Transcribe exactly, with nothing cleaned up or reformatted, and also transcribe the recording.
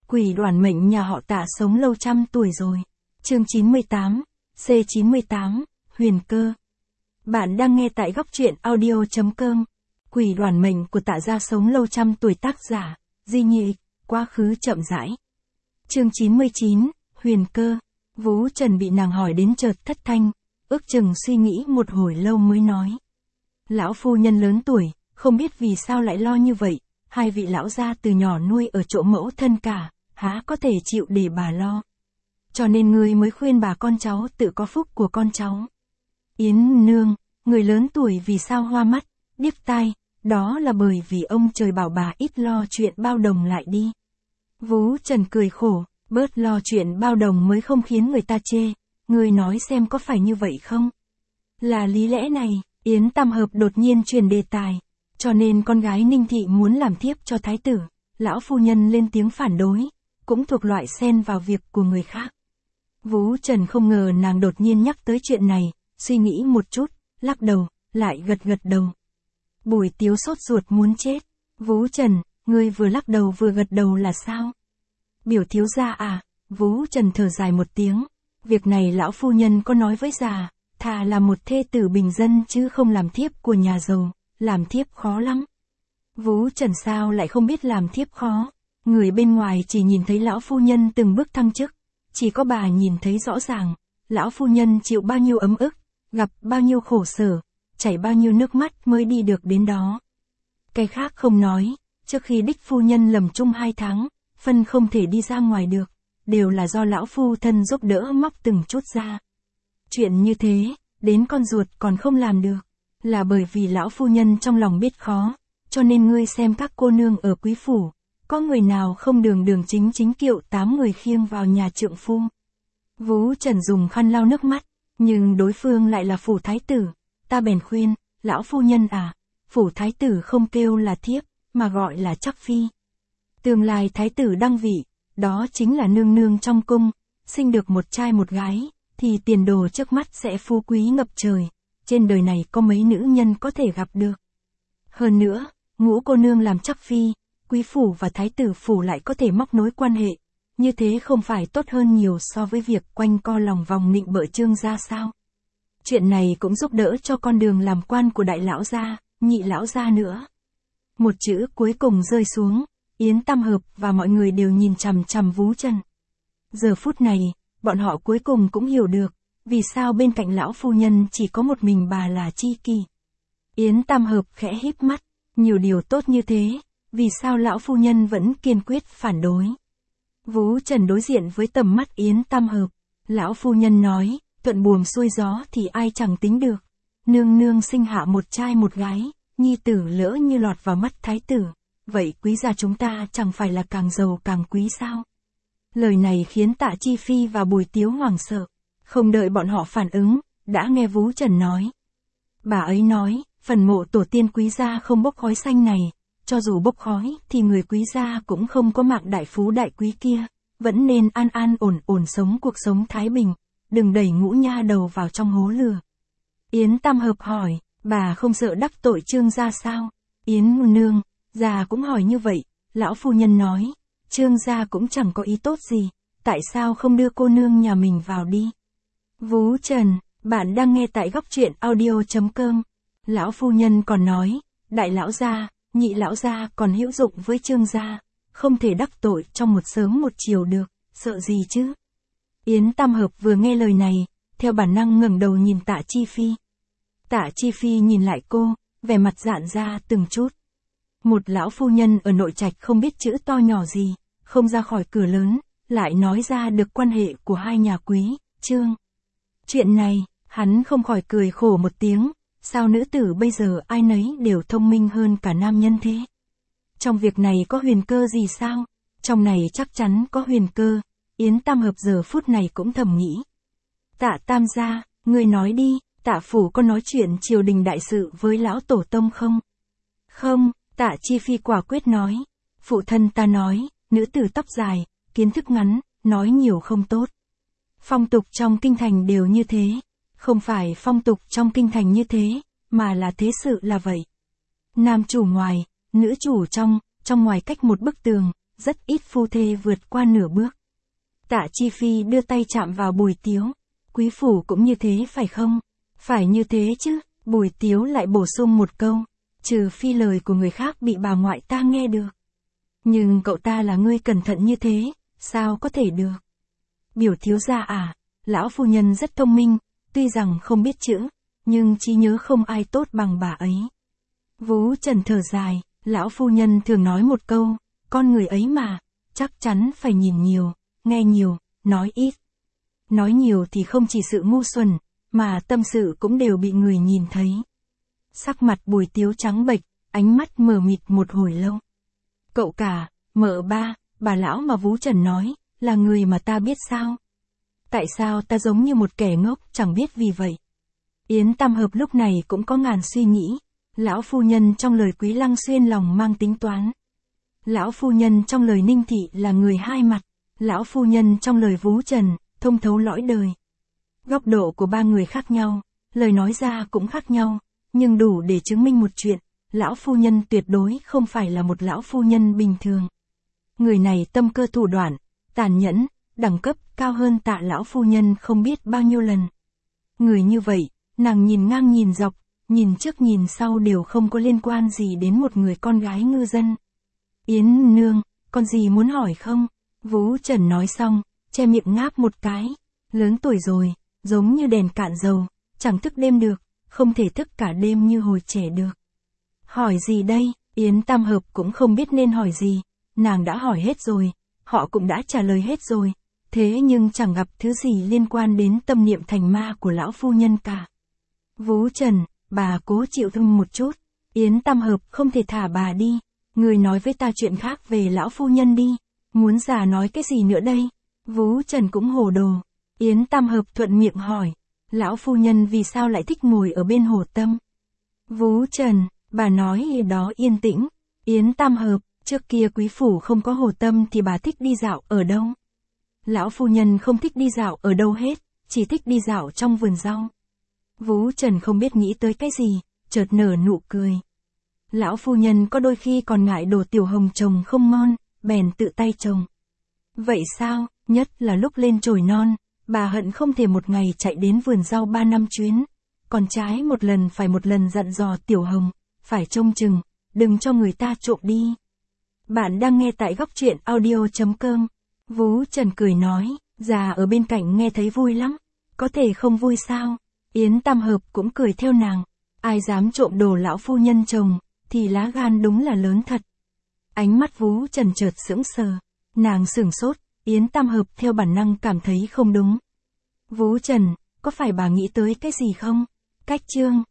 Quỷ đoản mệnh nhà họ Tạ sống lâu trăm tuổi rồi. Chương chín mươi tám, C chín mươi tám, Huyền Cơ. Bạn đang nghe tại góc truyện audio chấm com. Quỷ đoản mệnh của Tạ gia sống lâu trăm tuổi, tác giả Di Nhị, quá khứ chậm rãi. Chương chín mươi chín, Huyền Cơ. Vú Trần bị nàng hỏi đến chợt thất thanh, ước chừng suy nghĩ một hồi lâu mới nói. Lão phu nhân lớn tuổi, không biết vì sao lại lo như vậy, hai vị lão gia từ nhỏ nuôi ở chỗ mẫu thân cả, há có thể chịu để bà lo. Cho nên ngươi mới khuyên bà con cháu tự có phúc của con cháu. Yến nương, người lớn tuổi vì sao hoa mắt, điếc tai, đó là bởi vì ông trời bảo bà ít lo chuyện bao đồng lại đi. Vú Trần cười khổ, bớt lo chuyện bao đồng mới không khiến người ta chê, ngươi nói xem có phải như vậy không? Là lý lẽ này, Yến Tam Hợp đột nhiên truyền đề tài, cho nên con gái Ninh Thị muốn làm thiếp cho thái tử, lão phu nhân lên tiếng phản đối, cũng thuộc loại xen vào việc của người khác. Vú Trần không ngờ nàng đột nhiên nhắc tới chuyện này, suy nghĩ một chút, lắc đầu, lại gật gật đầu. Bùi Tiếu sốt ruột muốn chết. Vú Trần, ngươi vừa lắc đầu vừa gật đầu là sao? Biểu thiếu gia à? Vú Trần thở dài một tiếng. Việc này lão phu nhân có nói với già, thà là một thê tử bình dân chứ không làm thiếp của nhà giàu, làm thiếp khó lắm. Vú Trần sao lại không biết làm thiếp khó? Người bên ngoài chỉ nhìn thấy lão phu nhân từng bước thăng chức, chỉ có bà nhìn thấy rõ ràng, lão phu nhân chịu bao nhiêu ấm ức, gặp bao nhiêu khổ sở, chảy bao nhiêu nước mắt mới đi được đến đó. Cái khác không nói, trước khi đích phu nhân lầm chung hai tháng, phân không thể đi ra ngoài được, đều là do lão phu thân giúp đỡ móc từng chút ra. Chuyện như thế, đến con ruột còn không làm được, là bởi vì lão phu nhân trong lòng biết khó, cho nên ngươi xem các cô nương ở quý phủ, có người nào không đường đường chính chính kiệu tám người khiêng vào nhà trượng phu. Vú Trần dùng khăn lau nước mắt, nhưng đối phương lại là phủ thái tử, ta bèn khuyên, lão phu nhân à, phủ thái tử không kêu là thiếp, mà gọi là chắc phi. Tương lai thái tử đăng vị, đó chính là nương nương trong cung, sinh được một trai một gái, thì tiền đồ trước mắt sẽ phú quý ngập trời, trên đời này có mấy nữ nhân có thể gặp được. Hơn nữa, ngũ cô nương làm chắc phi, quý phủ và thái tử phủ lại có thể móc nối quan hệ, như thế không phải tốt hơn nhiều so với việc quanh co lòng vòng nịnh bợ Trương gia sao? Chuyện này cũng giúp đỡ cho con đường làm quan của đại lão gia, nhị lão gia nữa. Một chữ cuối cùng rơi xuống, Yến Tam Hợp và mọi người đều nhìn chằm chằm Vú Trần. Giờ phút này, bọn họ cuối cùng cũng hiểu được, vì sao bên cạnh lão phu nhân chỉ có một mình bà là tri kỷ. Yến Tam Hợp khẽ híp mắt, nhiều điều tốt như thế, vì sao lão phu nhân vẫn kiên quyết phản đối. Vú Trần đối diện với tầm mắt Yến Tam Hợp, lão phu nhân nói, thuận buồm xuôi gió thì ai chẳng tính được. Nương nương sinh hạ một trai một gái, nhi tử lỡ như lọt vào mắt thái tử, vậy quý gia chúng ta chẳng phải là càng giàu càng quý sao? Lời này khiến Tạ Chi Phi và Bùi Tiếu hoảng sợ, không đợi bọn họ phản ứng, đã nghe Vú Trần nói. Bà ấy nói, phần mộ tổ tiên quý gia không bốc khói xanh này, cho dù bốc khói thì người quý gia cũng không có mạng đại phú đại quý kia, vẫn nên an an ổn ổn sống cuộc sống thái bình, đừng đẩy ngũ nha đầu vào trong hố lửa. Yến Tam Hợp hỏi, bà không sợ đắc tội Trương gia sao? Yến nương, già cũng hỏi như vậy, lão phu nhân nói, Trương gia cũng chẳng có ý tốt gì, tại sao không đưa cô nương nhà mình vào đi? Vú Trần, bạn đang nghe tại góc truyện audio chấm com. Lão phu nhân còn nói, đại lão gia, nhị lão gia còn hữu dụng với Trương gia, không thể đắc tội trong một sớm một chiều được, sợ gì chứ? Yến Tam Hợp vừa nghe lời này, theo bản năng ngẩng đầu nhìn Tạ Chi Phi. Tạ Chi Phi nhìn lại cô, vẻ mặt giãn ra từng chút. Một lão phu nhân ở nội trạch không biết chữ to nhỏ gì, không ra khỏi cửa lớn, lại nói ra được quan hệ của hai nhà quý, Trương. Chuyện này, hắn không khỏi cười khổ một tiếng, sao nữ tử bây giờ ai nấy đều thông minh hơn cả nam nhân thế? Trong việc này có huyền cơ gì sao? Trong này chắc chắn có huyền cơ, Yến Tam Hợp giờ phút này cũng thầm nghĩ. Tạ Tam gia, ngươi nói đi, Tạ phủ có nói chuyện triều đình đại sự với lão tổ tông không? Không, Tạ Chi Phi quả quyết nói. Phụ thân ta nói, nữ tử tóc dài, kiến thức ngắn, nói nhiều không tốt. Phong tục trong kinh thành đều như thế, không phải phong tục trong kinh thành như thế, mà là thế sự là vậy. Nam chủ ngoài, nữ chủ trong, trong ngoài cách một bức tường, rất ít phu thê vượt qua nửa bước. Tạ Chi Phi đưa tay chạm vào Bùi Tiếu. Quý phủ cũng như thế phải không? Phải như thế chứ, Bùi Tiếu lại bổ sung một câu, trừ phi lời của người khác bị bà ngoại ta nghe được. Nhưng cậu ta là người cẩn thận như thế, sao có thể được? Biểu thiếu gia à, lão phu nhân rất thông minh, tuy rằng không biết chữ, nhưng trí nhớ không ai tốt bằng bà ấy. Vú Trần thở dài, lão phu nhân thường nói một câu, con người ấy mà, chắc chắn phải nhìn nhiều, nghe nhiều, nói ít. Nói nhiều thì không chỉ sự ngu xuẩn, mà tâm sự cũng đều bị người nhìn thấy. Sắc mặt Bùi Tiếu trắng bệch, ánh mắt mờ mịt một hồi lâu. Cậu cả, mợ ba, bà lão mà Vú Trần nói, là người mà ta biết sao? Tại sao ta giống như một kẻ ngốc chẳng biết vì vậy? Yến Tam Hợp lúc này cũng có ngàn suy nghĩ. Lão phu nhân trong lời Quý Lăng Xuyên lòng mang tính toán. Lão phu nhân trong lời Ninh Thị là người hai mặt. Lão phu nhân trong lời Vú Trần, thông thấu lõi đời. Góc độ của ba người khác nhau, lời nói ra cũng khác nhau, nhưng đủ để chứng minh một chuyện, lão phu nhân tuyệt đối không phải là một lão phu nhân bình thường. Người này tâm cơ thủ đoạn, tàn nhẫn, đẳng cấp cao hơn Tạ lão phu nhân không biết bao nhiêu lần. Người như vậy, nàng nhìn ngang nhìn dọc, nhìn trước nhìn sau đều không có liên quan gì đến một người con gái ngư dân. Yến nương, còn gì muốn hỏi không? Vú Trần nói xong, che miệng ngáp một cái. Lớn tuổi rồi, giống như đèn cạn dầu, chẳng thức đêm được, không thể thức cả đêm như hồi trẻ được. Hỏi gì đây? Yến Tam Hợp cũng không biết nên hỏi gì, nàng đã hỏi hết rồi, họ cũng đã trả lời hết rồi, thế nhưng chẳng gặp thứ gì liên quan đến tâm niệm thành ma của lão phu nhân cả. Vú Trần, bà cố chịu thương một chút, Yến Tam Hợp không thể thả bà đi, người nói với ta chuyện khác về lão phu nhân đi, muốn già nói cái gì nữa đây? Vú Trần cũng hồ đồ, Yến Tam Hợp thuận miệng hỏi, lão phu nhân vì sao lại thích ngồi ở bên hồ tâm? Vú Trần, bà nói đó yên tĩnh, Yến Tam Hợp, trước kia quý phủ không có hồ tâm thì bà thích đi dạo ở đâu? Lão phu nhân không thích đi dạo ở đâu hết, chỉ thích đi dạo trong vườn rau. Vú Trần không biết nghĩ tới cái gì, chợt nở nụ cười. Lão phu nhân có đôi khi còn ngại đồ tiểu hồng trồng không ngon, bèn tự tay trồng. Vậy sao, nhất là lúc lên chồi non, bà hận không thể một ngày chạy đến vườn rau ba năm chuyến. Còn trái một lần phải một lần dặn dò tiểu hồng, phải trông chừng, đừng cho người ta trộm đi. Bạn đang nghe tại góc truyện audio chấm com. Vú Trần cười nói, già ở bên cạnh nghe thấy vui lắm, có thể không vui sao? Yến Tam Hợp cũng cười theo nàng, ai dám trộm đồ lão phu nhân trồng, thì lá gan đúng là lớn thật. Ánh mắt Vú Trần chợt sững sờ, nàng sửng sốt, Yến Tam Hợp theo bản năng cảm thấy không đúng. Vú Trần, có phải bà nghĩ tới cái gì không? Cách chương